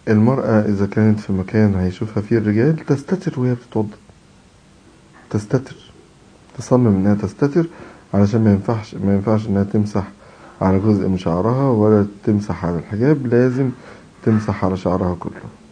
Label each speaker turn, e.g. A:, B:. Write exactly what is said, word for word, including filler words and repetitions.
A: المرأة إذا كانت في مكان هيشوفها فيه الرجال تستتر وهي بتتوضى، تستتر، تصمم إنها تستتر علشان ما ينفعش ما ينفعش إنها تمسح على جزء من شعرها ولا تمسح على الحجاب، لازم تمسح على شعرها كله.